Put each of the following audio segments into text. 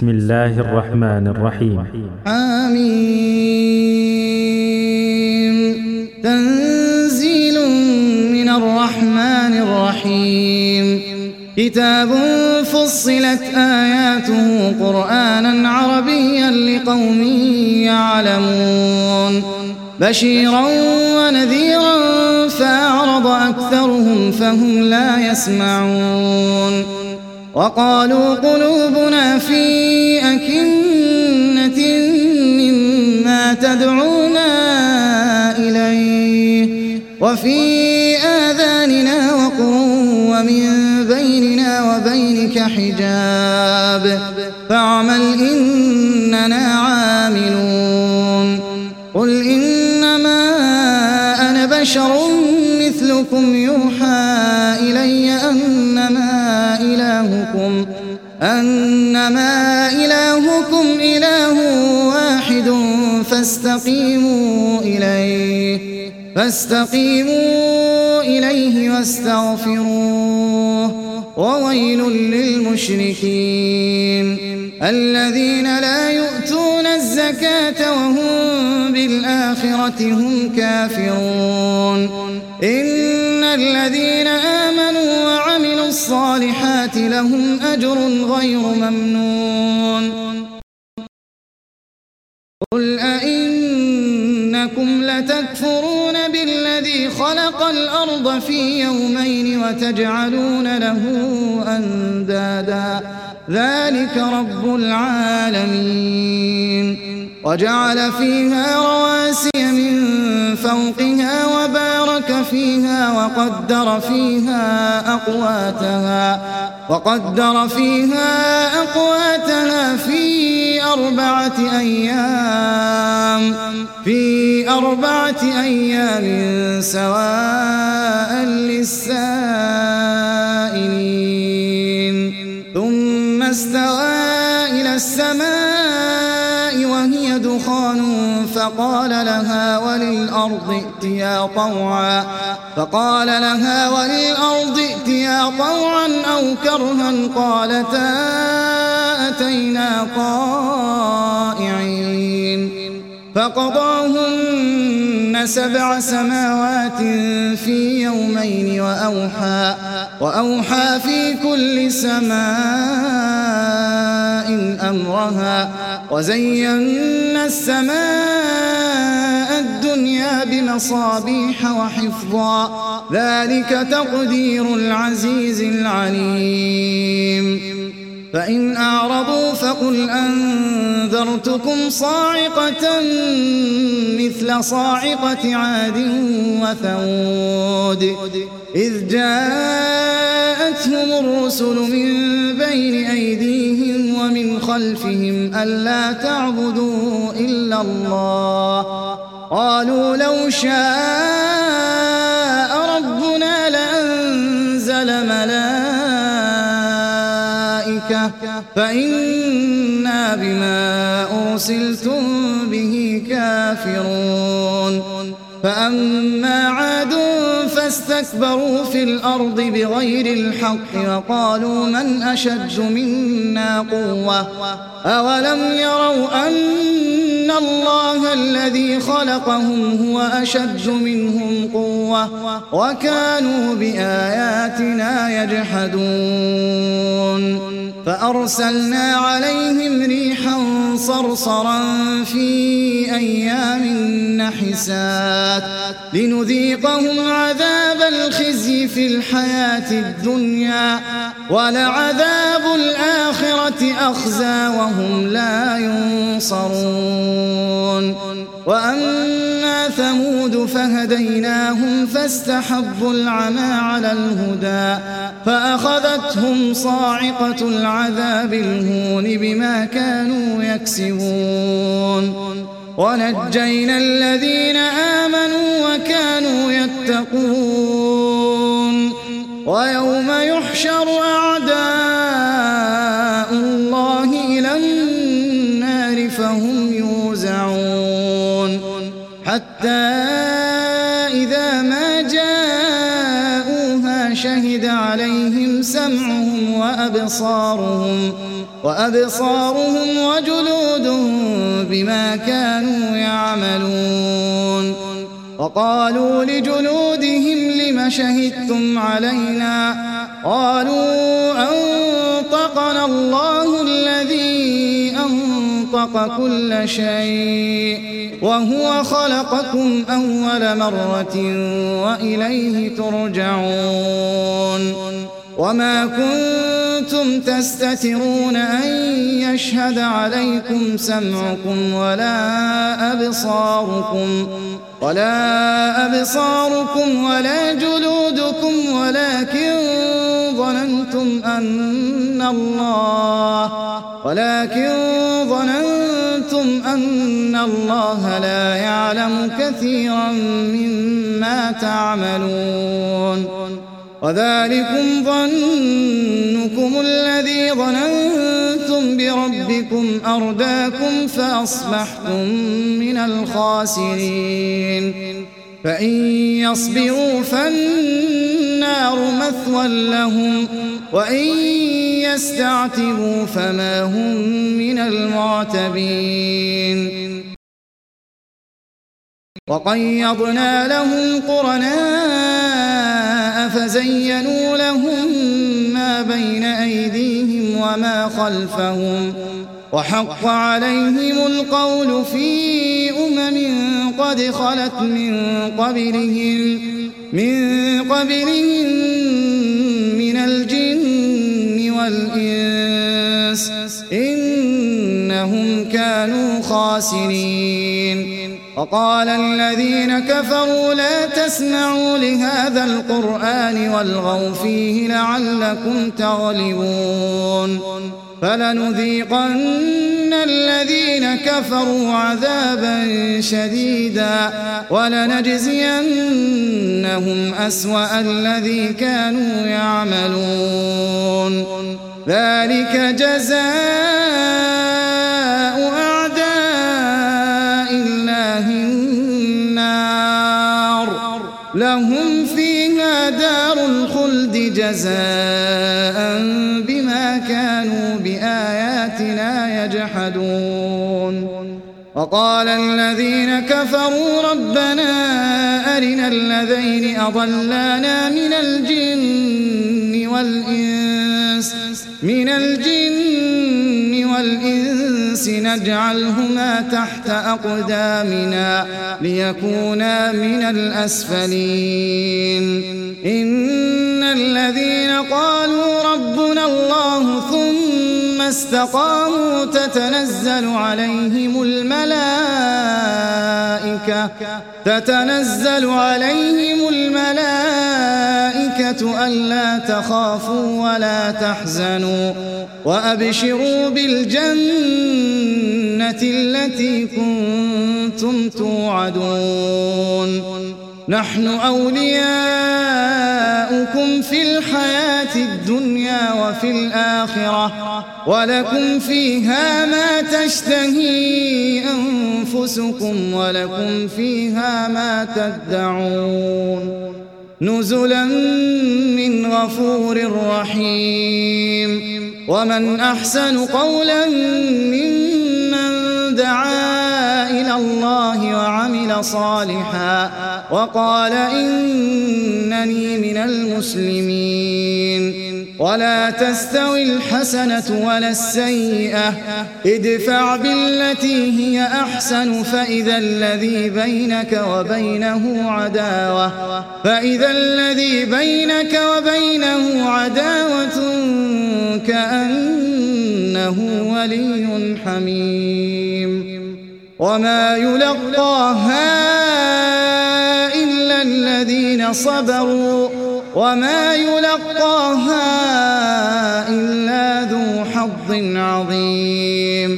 بسم الله الرحمن الرحيم. آمين. تنزيل من الرحمن الرحيم. كتاب فصلت آياته قرآنا عربيا لقوم يعلمون بشيرا ونذيرا فأعرض أكثرهم فهم لا يسمعون وقالوا قلوبنا في أكنة مما تدعونا إليه وفي آذاننا وقر ومن بيننا وبينك حجاب فاعمل إننا عاملون قل إنما أنا بشر مثلكم يوحى إلي أنما إلهكم إله واحد فاستقيموا إليه واستغفروه وويل للمشركين الذين لا يؤتون الزكاة وهم بالآخرة هم كافرون إن الذين آمنوا وعملوا الصالحات لهم أجر غير ممنون قل أئنكم لتكفرون بالذي خلق الأرض في يومين وتجعلون له أندادا ذلك رب العالمين وجعل فيها رواسي من فوقها وبارك فيها وقدر فيها أقواتها في أربعة أيام سواء للسائلين ثم استوى إلى السماء وهي دخان فقال لها وللأرض ائتيا طوعا أو كرها قالتا أتينا طائعين فقضاهن 7 سماوات في يومين وأوحى في كل سماء أمرها وزينا السماء الدنيا بمصابيح وحفظا ذلك تقدير العزيز العليم فإن أعرضوا فقل أنذرتكم صاعقة مثل صاعقة عاد وثمود إذ جاءتهم الرسل من بين أيديهم ومن خلفهم ألا تعبدوا إلا الله قالوا لو شاء ربنا لأنزل ملائكة فإنا بما أرسلتم به كافرون فأما عاد فاستكبروا في الأرض بغير الحق وقالوا من أشد منا قوة أولم يروا أن الله الذي خلقهم هو أشد منهم قوة وكانوا بآياتنا يجحدون فأرسلنا عليهم ريحا صرصرا في أيام نحسات لنذيقهم عذاب الخزي في الحياة الدنيا ولعذاب الآخرة أخزى وهم لا ينصرون وأما ثمود فهديناهم فاستحبوا العمى على الهدى فأخذتهم صاعقة العذاب الهون بما كانوا يكسبون ونجينا الذين آمنوا وكانوا يتقون ويوم يحشر أعداء الله إلى النار فهم يوزعون حتى إذا ما جاءوها شهد عليهم سمعهم وأبصارهم وجلودهم بما كانوا يعملون. وقالوا لجلودهم لم شهدتم علينا؟ قالوا أنطقنا الله الذي أنطق كل شيء وهو خلقكم أول مرة وإليه ترجعون. وما كنتم تستترون أن يشهد عليكم سمعكم ولا أبصاركم ولا جلودكم ولكن ظننتم أن الله لا يعلم كثيرا مما تعملون. وذلكم ظنكم الذي ظننتم بربكم أرداكم فأصبحتم من الخاسرين. فإن يصبروا فالنار مثوى لهم وإن يستعتبوا فما هم من المعتبين. وقيضنا لهم قرناء فزينوا لهم ما بين أيديهم وما خلفهم وحق عليهم القول في قد خلت من قبلهم من الجن والإنس إنهم كانوا خاسرين. وقال الذين كفروا لا تسمعوا لهذا القرآن والغوا فيه لعلكم تغلبون. فلنذيقن الذين كفروا عذابا شديدا ولنجزينهم أسوأ الذي كانوا يعملون. ذلك جزاء أعداء الله النار لهم فيها دار الخلد جزاء بما كانوا بآياتنا يجحدون. وقال الذين كفروا ربنا أرنا الذين أضلانا من الجن والإنس نجعلهما تحت أقدامنا ليكونا من الأسفلين. إن الذين قالوا ربنا الله ثم استقاموا تتنزل عليهم الملائكة ألا تخافوا ولا تحزنوا وأبشروا بالجنة التي كنتم توعدون. نحن أولياؤكم في الحياة الدنيا وفي الآخرة ولكم فيها ما تشتهي أنفسكم ولكم فيها ما تدعون. نزلا من غفور رحيم. ومن أحسن قولا ممن دعا إلى الله وعمل صالحا وقال إنني من المسلمين. ولا تستوي الحسنة ولا السيئة ادفع بالتي هي أحسن فإذا الذي بينك وبينه عداوة كأنه ولي حميم. وما يلقاها إلا الذين صبروا وما يلقاها إلا ذو حظ عظيم.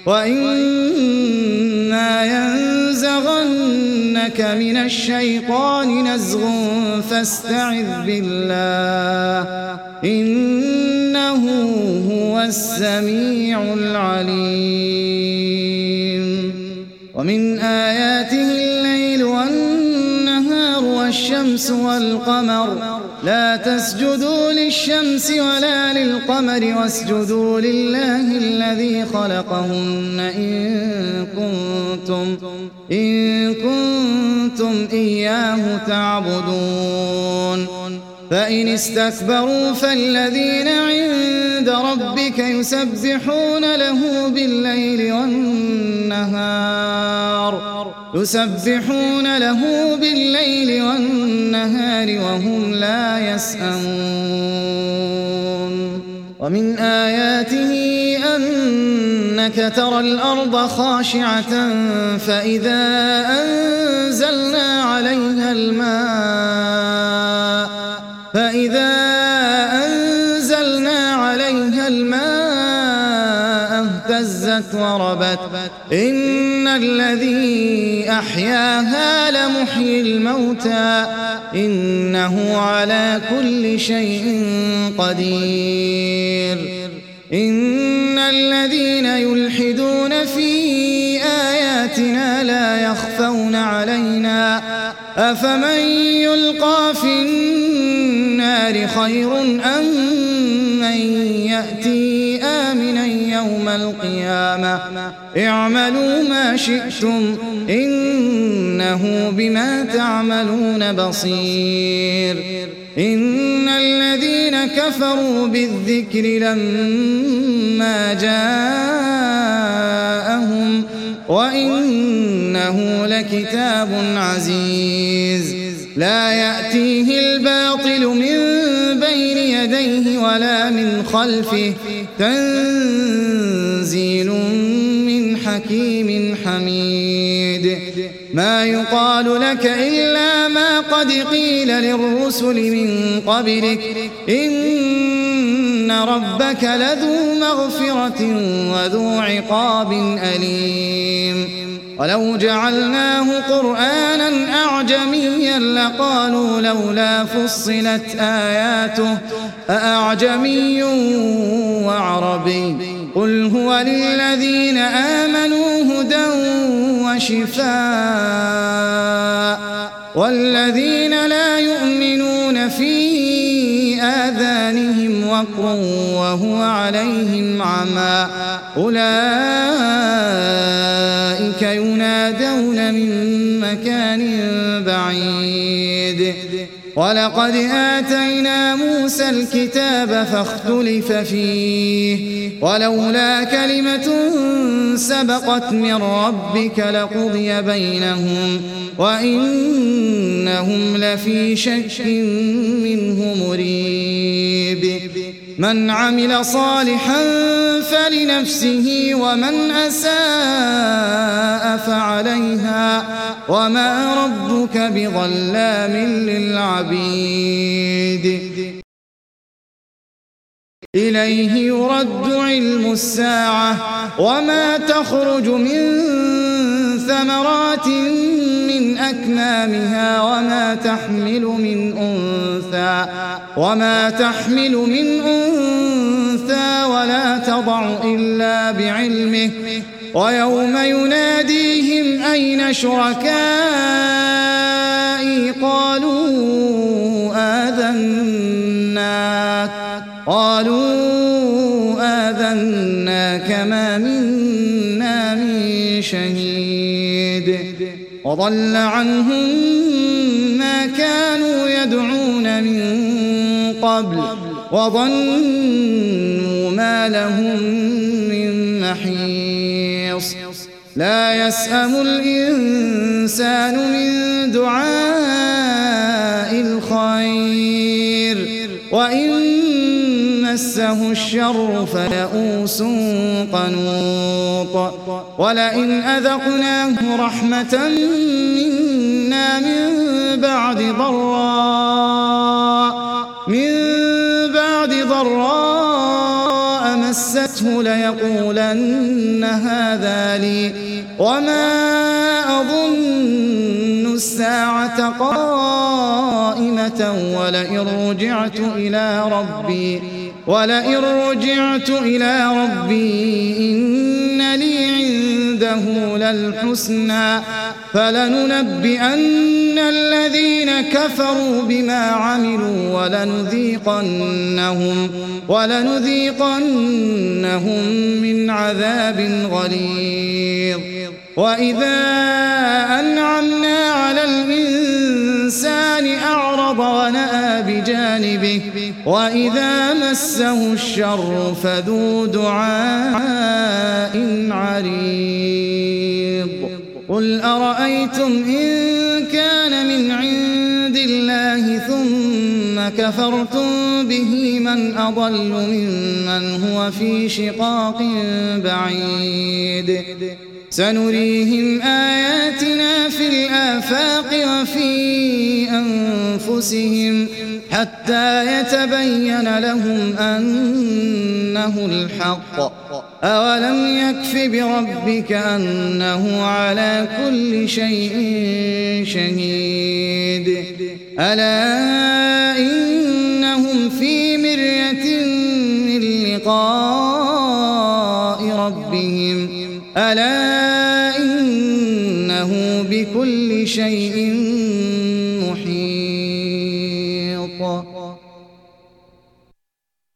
وإما ينزغنك من الشيطان نزغ فاستعذ بالله إنه هو السميع العليم. ومن آياته الليل والنهار والشمس والقمر لا تسجدوا للشمس ولا للقمر واسجدوا لله الذي خلقهن إن كنتم إياه تعبدون فإن استكبروا فالذين عند ربك يسبحون له بالليل والنهار وهم لا يسأمون ومن آياته أنك ترى الأرض خاشعة فإذا أنزلنا عليها الماء اهتزت وربت إن الذي أحياها لمحيي الموتى إنه على كل شيء قدير إن الذين يلحدون في آياتنا لا يخفون علينا أفمن يلقى في النار خير أم من يأتي آمنا يوم القيامة اعملوا ما شئتم إنه بما تعملون بصير إن الذين كفروا بالذكر لما جاءهم وإنه لكتاب عزيز لا يأتيه الباطل من بين يديه ولا من خلفه تنزيل من حكيم حميد ما يقال لك إلا ما قد قيل للرسل من قبلك إن ربك لذو مغفرة وذو عقاب أليم ولو جعلناه قرآنا أعجميا لقالوا لولا فصلت آياته أأعجمي وعربي قل هو للذين آمنوا هدى وشفاء والذين لا يؤمنون في آذانهم وقر وهو عليهم عمى أولئك ينادون من مكان بعيد ولقد آتينا موسى الكتاب فاختلف فيه ولولا كلمة سبقت من ربك لقضي بينهم وإنهم لفي شك منه مريب من عمل صالحا فلنفسه ومن أساء فعليها وما ربك بظلام للعبيد إليه يرد علم الساعة وما تخرج من ثمرات من أكمامها وما تحمل من أنثى ولا تضع إلا بعلمه ويوم يناديهم أين شركائي قالوا آذناك ما منا من شهيد وضل عنهم ما كانوا يدعون من قبل وظنوا ما لهم من محيص لا يسأم الإنسان من دعاء الخير وإن مسه الشر فيئوس قنوط ولئن أذقناه رحمة منا من بعد ضراء مسته ليقولن هذا لي وما أظن الساعة قائمة ولئن رجعت إلى ربي إن لي عنده للحسنى فلننبئن الذين كفروا بما عملوا ولنذيقنهم من عذاب غليظ وإذا أنعمنا على الإنسان أعرض ونأى بجانبه وإذا مسه الشر فذو دعاء عريض قل أرأيتم إن كان من عند الله ثم كفرتم به من أضل ممن هو في شقاق بعيد سنريهم آياتنا في الآفاق وفي أنفسهم حتى يتبين لهم أنه الحق أولم يكف بربك أنه على كل شيء شهيد ألا إنهم في مرية من لقاء ربهم ألا إنه بكل شيء محيط